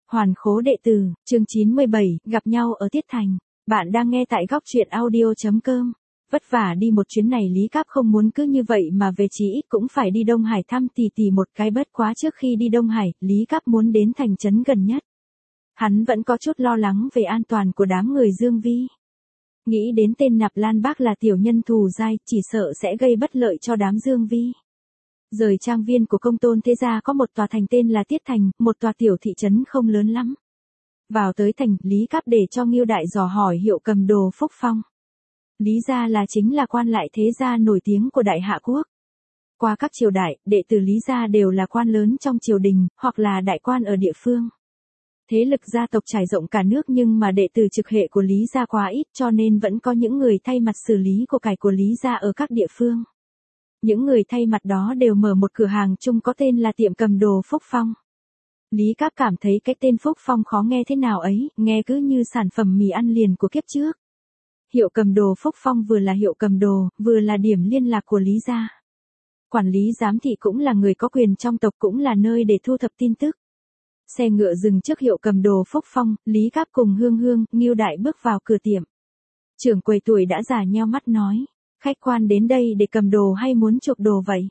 Hoàn khố đệ tử, chương 97, gặp nhau ở Tiết Thành. Bạn đang nghe tại góc truyện audio.com. Vất vả đi một chuyến này Lý Cáp không muốn cứ như vậy mà về, chỉ ít cũng phải đi Đông Hải thăm tỷ tỷ một cái, bất quá trước khi đi Đông Hải, Lý Cáp muốn đến thành trấn gần nhất. Hắn vẫn có chút lo lắng về an toàn của đám người Dương Vi. Nghĩ đến tên Nạp Lan Bác là tiểu nhân thù dai, chỉ sợ sẽ gây bất lợi cho đám Dương Vi. Rời trang viên của công tôn thế gia có một tòa thành tên là Tiết Thành, một tòa tiểu thị trấn không lớn lắm. Vào tới thành, Lý Cáp để cho Ngưu Đại dò hỏi Hiệu Cầm Đồ Phúc Phong. Lý gia là chính là quan lại thế gia nổi tiếng của Đại Hạ Quốc. Qua các triều đại, đệ tử Lý gia đều là quan lớn trong triều đình, hoặc là đại quan ở địa phương. Thế lực gia tộc trải rộng cả nước, nhưng mà đệ tử trực hệ của Lý gia quá ít, cho nên vẫn có những người thay mặt xử lý của cải của Lý gia ở các địa phương. Những người thay mặt đó đều mở một cửa hàng chung có tên là tiệm cầm đồ Phúc Phong. Lý Cáp cảm thấy cái tên Phúc Phong khó nghe thế nào ấy, nghe cứ như sản phẩm mì ăn liền của kiếp trước. Hiệu cầm đồ Phúc Phong vừa là hiệu cầm đồ, vừa là điểm liên lạc của Lý gia. Quản lý giám thị cũng là người có quyền trong tộc, cũng là nơi để thu thập tin tức. Xe ngựa dừng trước hiệu cầm đồ Phúc Phong, Lý Cáp cùng Hương, Ngưu Đại bước vào cửa tiệm. Trưởng quầy tuổi đã già nheo mắt nói, khách quan đến đây để cầm đồ hay muốn chuộc đồ vậy?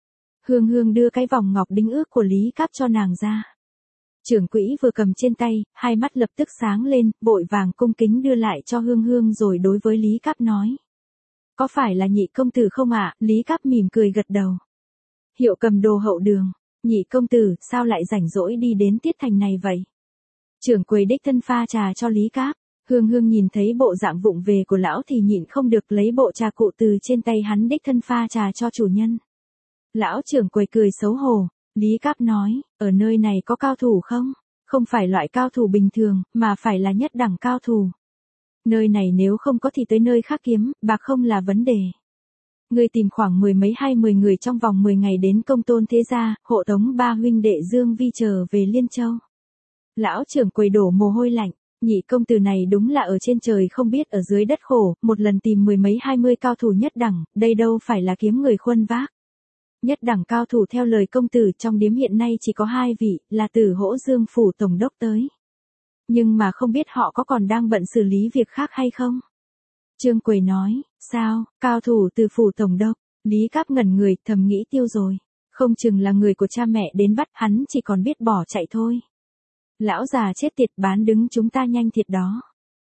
Hương đưa cái vòng ngọc đính ước của Lý Cáp cho nàng ra. Trưởng quỹ vừa cầm trên tay, hai mắt lập tức sáng lên, vội vàng cung kính đưa lại cho Hương rồi đối với Lý Cáp nói. Có phải là Nhị công tử không ạ? Lý Cáp mỉm cười gật đầu. Hiệu cầm đồ Hậu Đường. Nhị công tử, sao lại rảnh rỗi đi đến Tiết Thành này vậy? Trưởng quầy đích thân pha trà cho Lý Cáp. Hương nhìn thấy bộ dạng vụng về của lão thì nhịn không được lấy bộ trà cụ từ trên tay hắn đích thân pha trà cho chủ nhân. Lão trưởng quầy cười xấu hổ. Lý Cáp nói, ở nơi này có cao thủ không? Không phải loại cao thủ bình thường, mà phải là nhất đẳng cao thủ. Nơi này nếu không có thì tới nơi khác kiếm, bạc không là vấn đề. Ngươi tìm khoảng 10 người trong vòng 10 ngày đến công tôn thế gia, hộ tống ba huynh đệ Dương Vi trở về Liên Châu. Lão trưởng quầy đổ mồ hôi lạnh. Nhị công tử này đúng là ở trên trời không biết ở dưới đất khổ, một lần tìm 20 cao thủ nhất đẳng, đây đâu phải là kiếm người khuân vác. Nhất đẳng cao thủ theo lời công tử trong điếm hiện nay chỉ có 2 vị, là từ Hỗ Dương phủ tổng đốc tới. Nhưng mà không biết họ có còn đang bận xử lý việc khác hay không? Trương Quầy nói, sao, cao thủ từ phủ tổng đốc? Lý Cáp ngẩn người, thầm nghĩ tiêu rồi. Không chừng là người của cha mẹ đến bắt, hắn chỉ còn biết bỏ chạy thôi. Lão già chết tiệt, bán đứng chúng ta nhanh thiệt đó.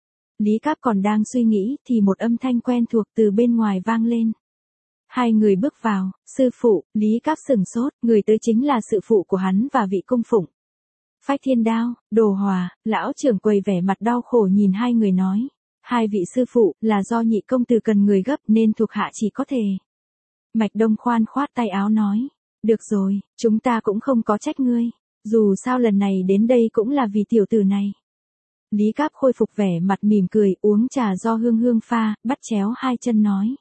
Lý Cáp còn đang suy nghĩ thì một âm thanh quen thuộc từ bên ngoài vang lên. Hai người bước vào, sư phụ. Lý Cáp sửng sốt, người tới chính là sự phụ của hắn và vị cung phụng. Phách Thiên Đao, Đồ Hòa. Lão trưởng quầy vẻ mặt đau khổ nhìn hai người nói. Hai vị sư phụ, là do nhị công tử cần người gấp nên thuộc hạ chỉ có thể. Mạch Đông khoan khoát tay áo nói. Được rồi, chúng ta cũng không có trách ngươi. Dù sao lần này đến đây cũng là vì tiểu tử này. Lý Cáp khôi phục vẻ mặt mỉm cười, uống trà do Hương pha, bắt chéo hai chân nói.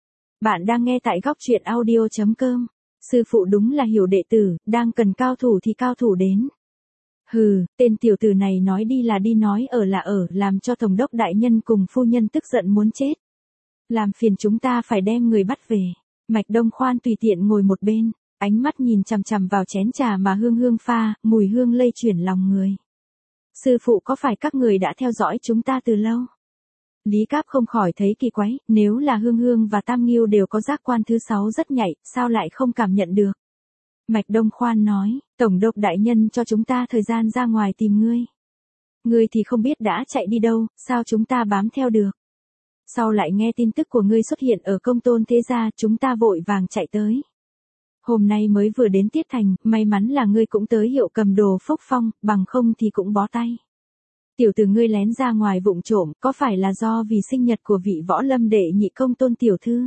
Bạn đang nghe tại góc truyện audio.com. Sư phụ đúng là hiểu đệ tử, đang cần cao thủ thì cao thủ đến. Hừ, tên tiểu tử này nói đi là đi, nói ở là ở, làm cho tổng đốc đại nhân cùng phu nhân tức giận muốn chết. Làm phiền chúng ta phải đem người bắt về. Mạch Đông khoan tùy tiện ngồi một bên, ánh mắt nhìn chằm vào chén trà mà Hương pha, mùi hương lây chuyển lòng người. Sư phụ, có phải các người đã theo dõi chúng ta từ lâu? Lý Cáp không khỏi thấy kỳ quái, nếu là Hương và Tam Nghiêu đều có giác quan thứ 6 rất nhạy, sao lại không cảm nhận được? Mạch Đông khoan nói, tổng đốc đại nhân cho chúng ta thời gian ra ngoài tìm ngươi. Ngươi thì không biết đã chạy đi đâu, sao chúng ta bám theo được? Sau lại nghe tin tức của ngươi xuất hiện ở công tôn thế gia, chúng ta vội vàng chạy tới. Hôm nay mới vừa đến Tiết Thành, may mắn là ngươi cũng tới hiệu cầm đồ Phúc Phong, bằng không thì cũng bó tay. Tiểu tử ngươi lén ra ngoài vụng trộm, có phải là do vì sinh nhật của vị võ lâm đệ nhị công tôn tiểu thư?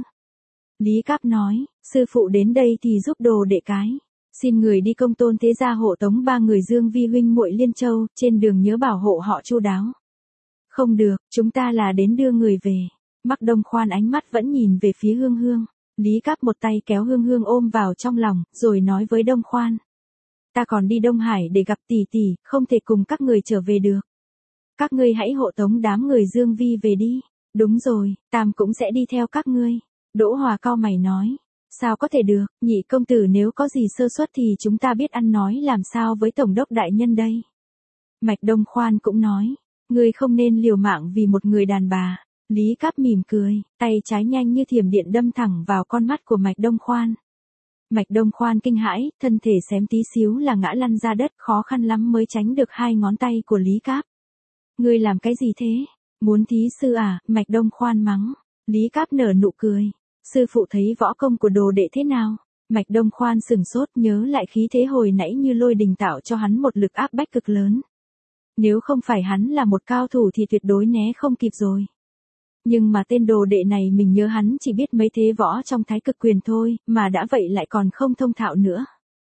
Lý Cáp nói, sư phụ đến đây thì giúp đồ đệ cái. Xin người đi công tôn thế gia hộ tống 3 người Dương Vi huynh muội Liên Châu, trên đường nhớ bảo hộ họ chu đáo. Không được, chúng ta là đến đưa người về. Mạc Đông khoan ánh mắt vẫn nhìn về phía Hương. Lý Cáp một tay kéo Hương ôm vào trong lòng, rồi nói với Đông khoan. Ta còn đi Đông Hải để gặp tỷ tỷ, không thể cùng các người trở về được. Các ngươi hãy hộ tống đám người Dương Vi về đi. Đúng rồi, Tam cũng sẽ đi theo các ngươi. Đỗ Hòa cau mày nói. Sao có thể được, nhị công tử nếu có gì sơ suất thì chúng ta biết ăn nói làm sao với tổng đốc đại nhân đây. Mạch Đông Khoan cũng nói, ngươi không nên liều mạng vì một người đàn bà. Lý Cáp mỉm cười, tay trái nhanh như thiểm điện đâm thẳng vào con mắt của Mạch Đông Khoan. Mạch Đông Khoan kinh hãi, thân thể xém tí xíu là ngã lăn ra đất, khó khăn lắm mới tránh được hai ngón tay của Lý Cáp. Ngươi làm cái gì thế? Muốn thí sư à? Mạch Đông Khoan mắng. Lý Cáp nở nụ cười. Sư phụ thấy võ công của đồ đệ thế nào? Mạch Đông Khoan sừng sốt, nhớ lại khí thế hồi nãy như lôi đình tạo cho hắn một lực áp bách cực lớn. Nếu không phải hắn là một cao thủ thì tuyệt đối né không kịp rồi. Nhưng mà tên đồ đệ này mình nhớ hắn chỉ biết mấy thế võ trong thái cực quyền thôi, mà đã vậy lại còn không thông thạo nữa.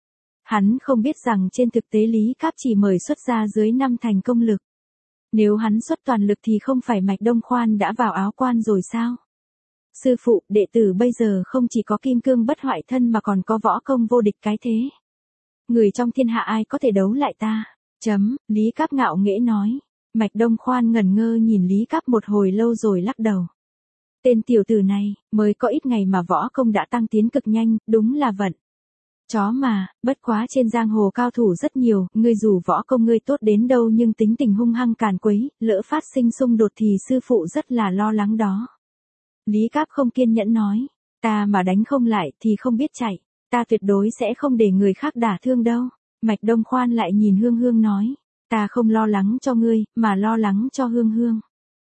Hắn không biết rằng trên thực tế Lý Cáp chỉ mời xuất ra dưới 5 thành công lực. Nếu hắn xuất toàn lực thì không phải Mạch Đông Khoan đã vào áo quan rồi sao? Sư phụ, đệ tử bây giờ không chỉ có kim cương bất hoại thân mà còn có võ công vô địch cái thế. Người trong thiên hạ ai có thể đấu lại ta? Lý Cáp ngạo nghễ nói. Mạch Đông Khoan ngẩn ngơ nhìn Lý Cáp một hồi lâu rồi lắc đầu. Tên tiểu tử này, mới có ít ngày mà võ công đã tăng tiến cực nhanh, đúng là vận. Chó mà, bất quá trên giang hồ cao thủ rất nhiều, ngươi dù võ công ngươi tốt đến đâu nhưng tính tình hung hăng càn quấy, lỡ phát sinh xung đột thì sư phụ rất là lo lắng đó. Lý Cáp không kiên nhẫn nói, ta mà đánh không lại thì không biết chạy, ta tuyệt đối sẽ không để người khác đả thương đâu. Mạch Đông Khoan lại nhìn Hương Hương nói, ta không lo lắng cho ngươi, mà lo lắng cho Hương Hương.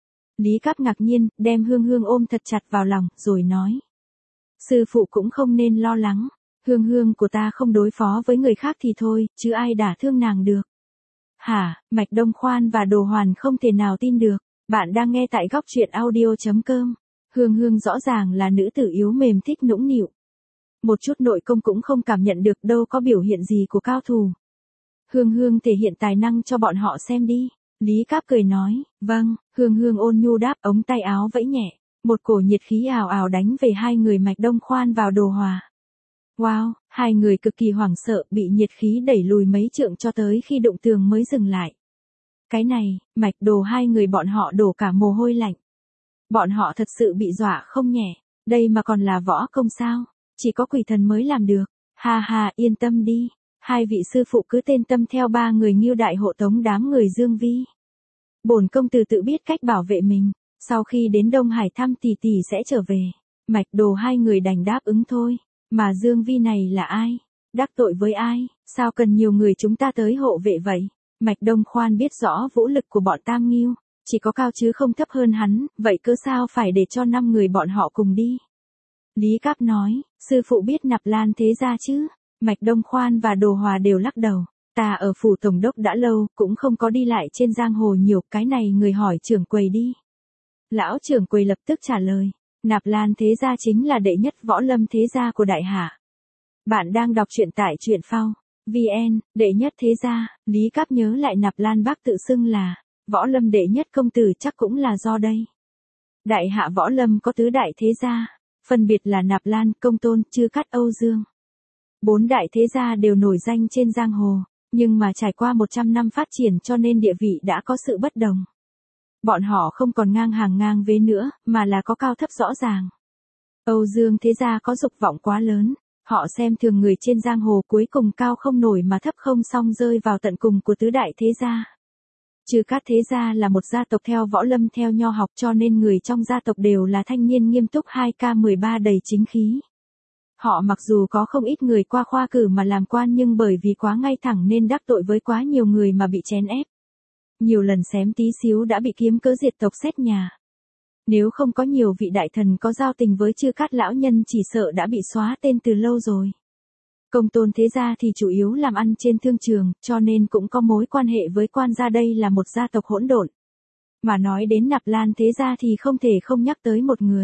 Lý Cáp ngạc nhiên, đem Hương Hương ôm thật chặt vào lòng, rồi nói. Sư phụ cũng không nên lo lắng, Hương Hương của ta không đối phó với người khác thì thôi, chứ ai đả thương nàng được. Hả? Mạch Đông Khoan và Đồ Hoàn không thể nào tin được, bạn đang nghe tại góc truyện audio.com. Hương Hương rõ ràng là nữ tử yếu mềm thích nũng nịu. Một chút nội công cũng không cảm nhận được, đâu có biểu hiện gì của cao thủ. Hương Hương thể hiện tài năng cho bọn họ xem đi. Lý Cáp cười nói, vâng. Hương Hương ôn nhu đáp, ống tay áo vẫy nhẹ. Một cổ nhiệt khí ào ào đánh về hai người Mạch Đông Khoan vào Đồ Hòa. Wow, hai người cực kỳ hoảng sợ, bị nhiệt khí đẩy lùi mấy trượng cho tới khi đụng tường mới dừng lại. Cái này, Mạch Đồ hai người bọn họ đổ cả mồ hôi lạnh. Bọn họ thật sự bị dọa không nhẹ, đây mà còn là võ công sao? Chỉ có quỷ thần mới làm được. Ha ha, yên tâm đi. Hai vị sư phụ cứ tên tâm theo ba người Ngưu đại hộ tống đám người Dương Vi. Bổn công tử tự biết cách bảo vệ mình, sau khi đến Đông Hải thăm tỷ tỷ sẽ trở về. Mạch Đồ hai người đành đáp ứng thôi. Mà Dương Vi này là ai? Đắc tội với ai? Sao cần nhiều người chúng ta tới hộ vệ vậy? Mạch Đông Khoan biết rõ vũ lực của bọn Tam Ngưu, chỉ có cao chứ không thấp hơn hắn, vậy cớ sao phải để cho 5 người bọn họ cùng đi? Lý Cáp nói, sư phụ biết Nạp Lan thế gia chứ? Mạch Đông Khoan và Đồ Hòa đều lắc đầu. Ta ở phủ tổng đốc đã lâu, cũng không có đi lại trên giang hồ nhiều, cái này người hỏi trưởng quầy đi. Lão trưởng quầy lập tức trả lời. Nạp Lan thế gia chính là đệ nhất võ lâm thế gia của đại hạ. Bạn đang đọc truyện tại truyện phao VN, đệ nhất thế gia. Lý Cáp nhớ lại Nạp Lan bác tự xưng là võ lâm đệ nhất công tử, chắc cũng là do đây. Đại hạ võ lâm có tứ đại thế gia, phân biệt là Nạp Lan, Công Tôn, Chư Cát, Âu Dương. 4 đại thế gia đều nổi danh trên giang hồ, nhưng mà trải qua 100 năm phát triển cho nên địa vị đã có sự bất đồng. Bọn họ không còn ngang hàng ngang vế nữa, mà là có cao thấp rõ ràng. Âu Dương thế gia có dục vọng quá lớn, họ xem thường người trên giang hồ, cuối cùng cao không nổi mà thấp không xong rơi vào tận cùng của tứ đại thế gia. Chư Cát thế gia là một gia tộc theo võ lâm theo nho học, cho nên người trong gia tộc đều là thanh niên nghiêm túc 2K13 đầy chính khí. Họ mặc dù có không ít người qua khoa cử mà làm quan, nhưng bởi vì quá ngay thẳng nên đắc tội với quá nhiều người mà bị chèn ép. Nhiều lần xém tí xíu đã bị kiếm cớ diệt tộc xét nhà. Nếu không có nhiều vị đại thần có giao tình với Chư Cát lão nhân chỉ sợ đã bị xóa tên từ lâu rồi. Công Tôn thế gia thì chủ yếu làm ăn trên thương trường, cho nên cũng có mối quan hệ với quan gia, đây là một gia tộc hỗn độn. Mà nói đến Nạp Lan thế gia thì không thể không nhắc tới một người.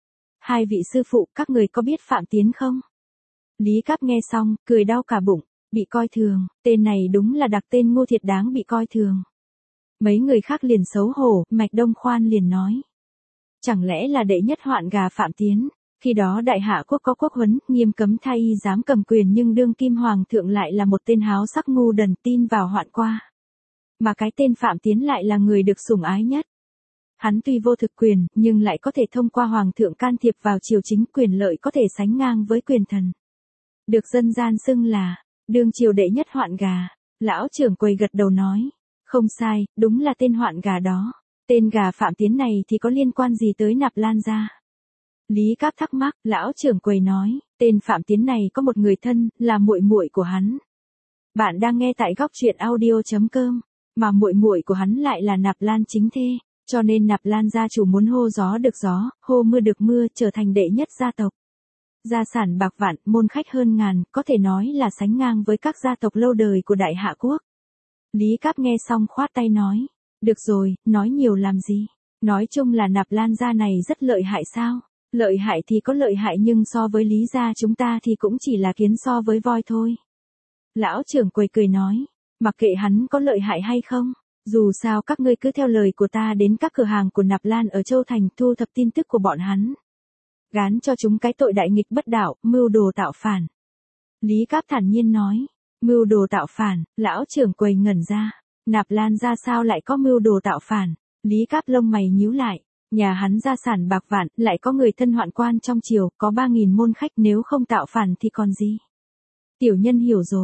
Hai vị sư phụ, các người có biết Phạm Tiến không? Lý Cáp nghe xong, cười đau cả bụng, bị coi thường, tên này đúng là đặc tên ngu thiệt đáng bị coi thường. Mấy người khác liền xấu hổ, Mạch Đông Khoan liền nói. Chẳng lẽ là đệ nhất hoạn gà Phạm Tiến? Khi đó đại hạ quốc có quốc huấn, nghiêm cấm thái y dám cầm quyền, nhưng đương kim hoàng thượng lại là một tên háo sắc ngu đần tin vào hoạn qua. Mà cái tên Phạm Tiến lại là người được sủng ái nhất. Hắn tuy vô thực quyền, nhưng lại có thể thông qua hoàng thượng can thiệp vào triều chính, quyền lợi có thể sánh ngang với quyền thần. Được dân gian xưng là đương triều đệ nhất hoạn gà. Lão trưởng quầy gật đầu nói, Không sai, đúng là tên hoạn gà đó. Tên gà Phạm Tiến này thì có liên quan gì tới Nạp Lan gia? Lý Cáp thắc mắc, lão trưởng quầy nói, tên Phạm Tiến này có một người thân, là muội muội của hắn. Bạn đang nghe tại góc truyện audio.com, mà muội muội của hắn lại là Nạp Lan chính thê, cho nên Nạp Lan gia chủ muốn hô gió được gió, hô mưa được mưa, trở thành đệ nhất gia tộc. Gia sản bạc vạn, môn khách hơn ngàn, có thể nói là sánh ngang với các gia tộc lâu đời của Đại Hạ quốc. Lý Cáp nghe xong khoát tay nói, được rồi, nói nhiều làm gì? Nói chung là Nạp Lan gia này rất lợi hại sao? Lợi hại thì có lợi hại nhưng so với Lý gia chúng ta thì cũng chỉ là kiến so với voi thôi. Lão trưởng quầy cười nói, mặc kệ hắn có lợi hại hay không, dù sao các ngươi cứ theo lời của ta đến các cửa hàng của Nạp Lan ở Châu Thành thu thập tin tức của bọn hắn. Gán cho chúng cái tội đại nghịch bất đạo, mưu đồ tạo phản. Lý Cáp thản nhiên nói, mưu đồ tạo phản, lão trưởng quầy ngẩn ra, Nạp Lan ra sao lại có mưu đồ tạo phản? Lý Cáp lông mày nhíu lại, nhà hắn gia sản bạc vạn, lại có người thân hoạn quan trong triều, có 3.000 môn khách, nếu không tạo phản thì còn gì? Tiểu nhân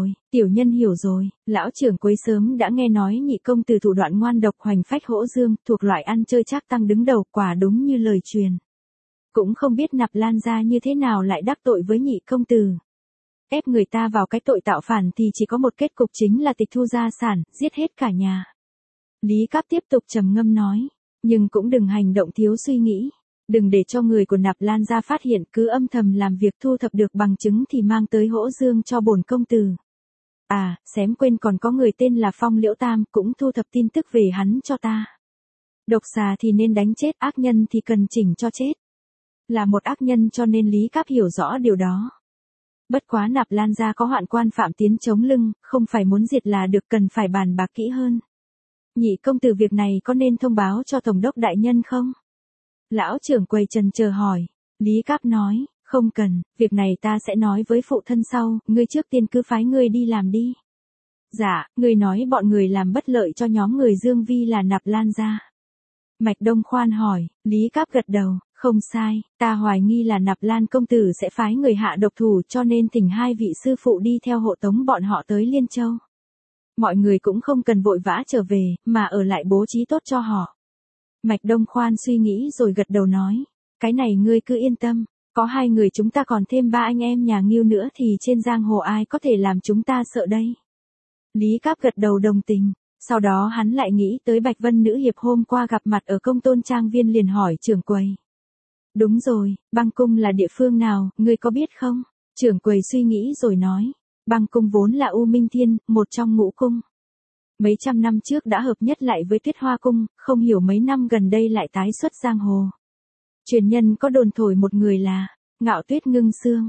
hiểu rồi, lão trưởng quầy sớm đã nghe nói nhị công tử thủ đoạn ngoan độc hoành phách hỗ dương, thuộc loại ăn chơi trác tăng đứng đầu, quả đúng như lời truyền. Cũng không biết Nạp Lan gia như thế nào lại đắc tội với nhị công tử. Ép người ta vào cái tội tạo phản thì chỉ có một kết cục, chính là tịch thu gia sản, giết hết cả nhà. Lý Cáp tiếp tục trầm ngâm nói, nhưng cũng đừng hành động thiếu suy nghĩ. Đừng để cho người của Nạp Lan gia phát hiện, cứ âm thầm làm việc, thu thập được bằng chứng thì mang tới hỗ dương cho bổn công tử. À, xém quên còn có người tên là Phong Liễu Tam, cũng thu thập tin tức về hắn cho ta. Độc xà thì nên đánh chết, ác nhân thì cần chỉnh cho chết. Là một ác nhân cho nên Lý Cáp hiểu rõ điều đó. Bất quá Nạp Lan gia có hoạn quan Phạm Tiến chống lưng, không phải muốn diệt là được, cần phải bàn bạc kỹ hơn. Nhị công tử, việc này có nên thông báo cho tổng đốc đại nhân không? Lão trưởng quầy chần chờ hỏi. Lý Cáp nói, không cần, việc này ta sẽ nói với phụ thân sau, ngươi trước tiên cứ phái ngươi đi làm đi. Dạ, ngươi nói bọn người làm bất lợi cho nhóm người Dương Vi là Nạp Lan gia. Mạch Đông Khoan hỏi. Lý Cáp gật đầu, không sai, ta hoài nghi là Nạp Lan công tử sẽ phái người hạ độc thủ, cho nên thỉnh hai vị sư phụ đi theo hộ tống bọn họ tới Liên Châu. Mọi người cũng không cần vội vã trở về, mà ở lại bố trí tốt cho họ. Mạch Đông Khoan suy nghĩ rồi gật đầu nói, cái này ngươi cứ yên tâm, có 2 người chúng ta còn thêm 3 anh em nhà Ngưu nữa thì trên giang hồ ai có thể làm chúng ta sợ đây. Lý Cáp gật đầu đồng tình, sau đó hắn lại nghĩ tới Bạch Vân nữ hiệp hôm qua gặp mặt ở Công Tôn Trang Viên, liền hỏi trưởng quầy. Đúng rồi, Băng Cung là địa phương nào, ngươi có biết không? Trưởng quầy suy nghĩ rồi nói, Băng Cung vốn là U Minh Thiên, một trong ngũ cung. Mấy trăm năm trước đã hợp nhất lại với Tuyết Hoa Cung, không hiểu mấy năm gần đây lại tái xuất giang hồ. Truyền nhân có đồn thổi một người là Ngạo Tuyết Ngưng Xương,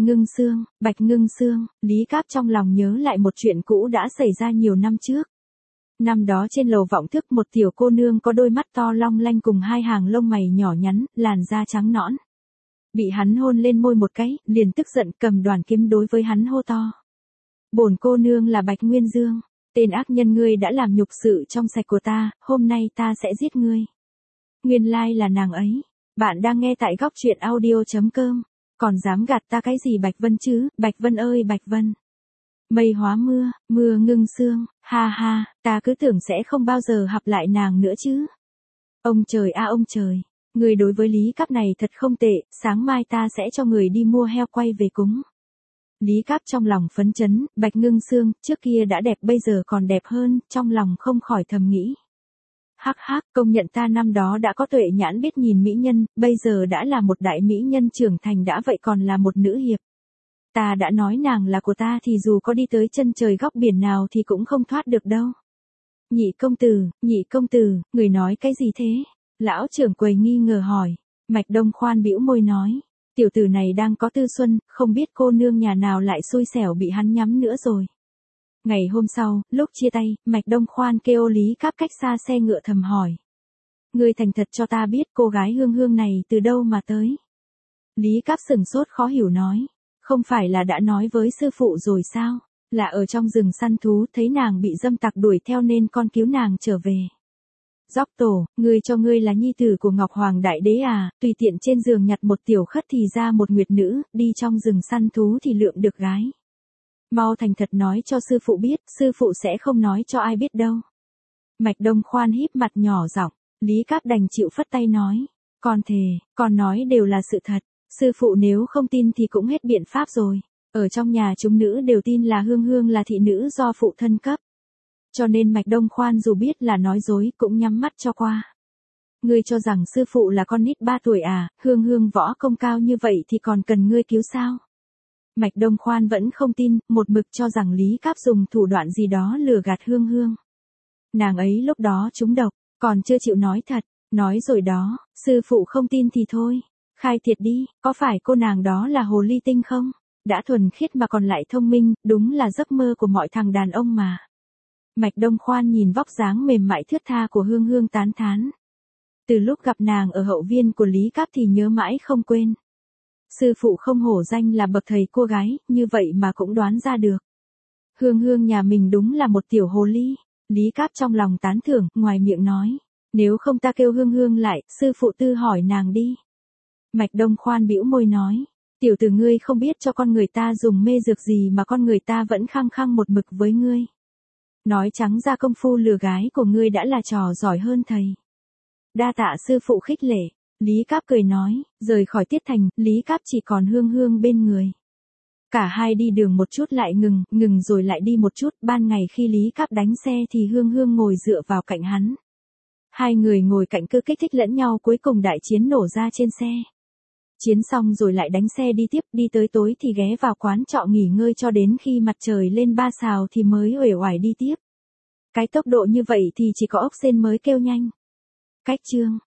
Bạch Ngưng Xương. Lý Cáp trong lòng nhớ lại một chuyện cũ đã xảy ra nhiều năm trước. Năm đó trên lầu Vọng Thức, một tiểu cô nương có đôi mắt to long lanh cùng 2 hàng lông mày nhỏ nhắn, làn da trắng nõn. Bị hắn hôn lên môi một cái, liền tức giận cầm đoàn kiếm đối với hắn hô to. Bổn cô nương là Bạch Nguyên Dương, tên ác nhân, ngươi đã làm nhục sự trong sạch của ta, hôm nay ta sẽ giết ngươi. Nguyên lai là nàng ấy. Bạn đang nghe tại góc truyện audio.com. Còn dám gạt ta cái gì Bạch Vân chứ? Bạch Vân ơi Bạch Vân. Mây hóa mưa, mưa ngưng sương, ha ha, ta cứ tưởng sẽ không bao giờ gặp lại nàng nữa chứ. Ông trời a ông trời, người đối với Lý Cáp này thật không tệ, sáng mai ta sẽ cho người đi mua heo quay về cúng. Lý Cáp trong lòng phấn chấn, Bạch Ngưng Sương, trước kia đã đẹp bây giờ còn đẹp hơn, trong lòng không khỏi thầm nghĩ. Hắc hắc, công nhận ta năm đó đã có tuệ nhãn biết nhìn mỹ nhân, bây giờ đã là một đại mỹ nhân trưởng thành đã vậy còn là một nữ hiệp. Ta đã nói nàng là của ta thì dù có đi tới chân trời góc biển nào thì cũng không thoát được đâu. Nhị công tử, người nói cái gì thế? Lão trưởng quầy nghi ngờ hỏi. Mạch Đông Khoan bĩu môi nói, tiểu tử này đang có tư xuân, không biết cô nương nhà nào lại xui xẻo bị hắn nhắm nữa rồi. Ngày hôm sau, lúc chia tay, Mạch Đông Khoan kêu Lý Cáp cách xa xe ngựa thầm hỏi. Ngươi thành thật cho ta biết cô gái Hương Hương này từ đâu mà tới. Lý Cáp sửng sốt khó hiểu nói. Không phải là đã nói với sư phụ rồi sao? Là ở trong rừng săn thú thấy nàng bị dâm tặc đuổi theo nên con cứu nàng trở về. Dóc tổ, ngươi cho ngươi là nhi tử của Ngọc Hoàng Đại Đế à, tùy tiện trên giường nhặt một tiểu khất thì ra một nguyệt nữ, đi trong rừng săn thú thì lượm được gái. Mau thành thật nói cho sư phụ biết, sư phụ sẽ không nói cho ai biết đâu. Mạch Đông Khoan híp mặt nhỏ giọng, Lý Cáp đành chịu phất tay nói, con thề, con nói đều là sự thật, sư phụ nếu không tin thì cũng hết biện pháp rồi. Ở trong nhà chúng nữ đều tin là Hương Hương là thị nữ do phụ thân cấp. Cho nên Mạch Đông Khoan dù biết là nói dối cũng nhắm mắt cho qua. Ngươi cho rằng sư phụ là con nít 3 tuổi à, Hương Hương võ công cao như vậy thì còn cần ngươi cứu sao? Mạch Đông Khoan vẫn không tin, một mực cho rằng Lý Cáp dùng thủ đoạn gì đó lừa gạt Hương Hương. Nàng ấy lúc đó trúng độc, còn chưa chịu nói thật, nói rồi đó, sư phụ không tin thì thôi, khai thiệt đi, có phải cô nàng đó là hồ ly tinh không? Đã thuần khiết mà còn lại thông minh, đúng là giấc mơ của mọi thằng đàn ông mà. Mạch Đông Khoan nhìn vóc dáng mềm mại thướt tha của Hương Hương tán thán. Từ lúc gặp nàng ở hậu viên của Lý Cáp thì nhớ mãi không quên. Sư phụ không hổ danh là bậc thầy cô gái, như vậy mà cũng đoán ra được. Hương Hương nhà mình đúng là một tiểu hồ ly. Lý Cáp trong lòng tán thưởng, ngoài miệng nói. Nếu không ta kêu Hương Hương lại, sư phụ tư hỏi nàng đi. Mạch Đông Khoan bĩu môi nói. Tiểu tử ngươi không biết cho con người ta dùng mê dược gì mà con người ta vẫn khăng khăng một mực với ngươi. Nói trắng ra công phu lừa gái của ngươi đã là trò giỏi hơn thầy. Đa tạ sư phụ khích lệ. Lý Cáp cười nói, rời khỏi Tiết Thành, Lý Cáp chỉ còn Hương Hương bên người. Cả hai đi đường một chút lại ngừng rồi lại đi một chút, ban ngày khi Lý Cáp đánh xe thì Hương Hương ngồi dựa vào cạnh hắn. Hai người ngồi cạnh cứ kích thích lẫn nhau, cuối cùng đại chiến nổ ra trên xe. Chiến xong rồi lại đánh xe đi tiếp, đi tới tối thì ghé vào quán trọ nghỉ ngơi cho đến khi mặt trời lên 3 sào thì mới uể oải đi tiếp. Cái tốc độ như vậy thì chỉ có ốc sên mới kêu nhanh. Cách chương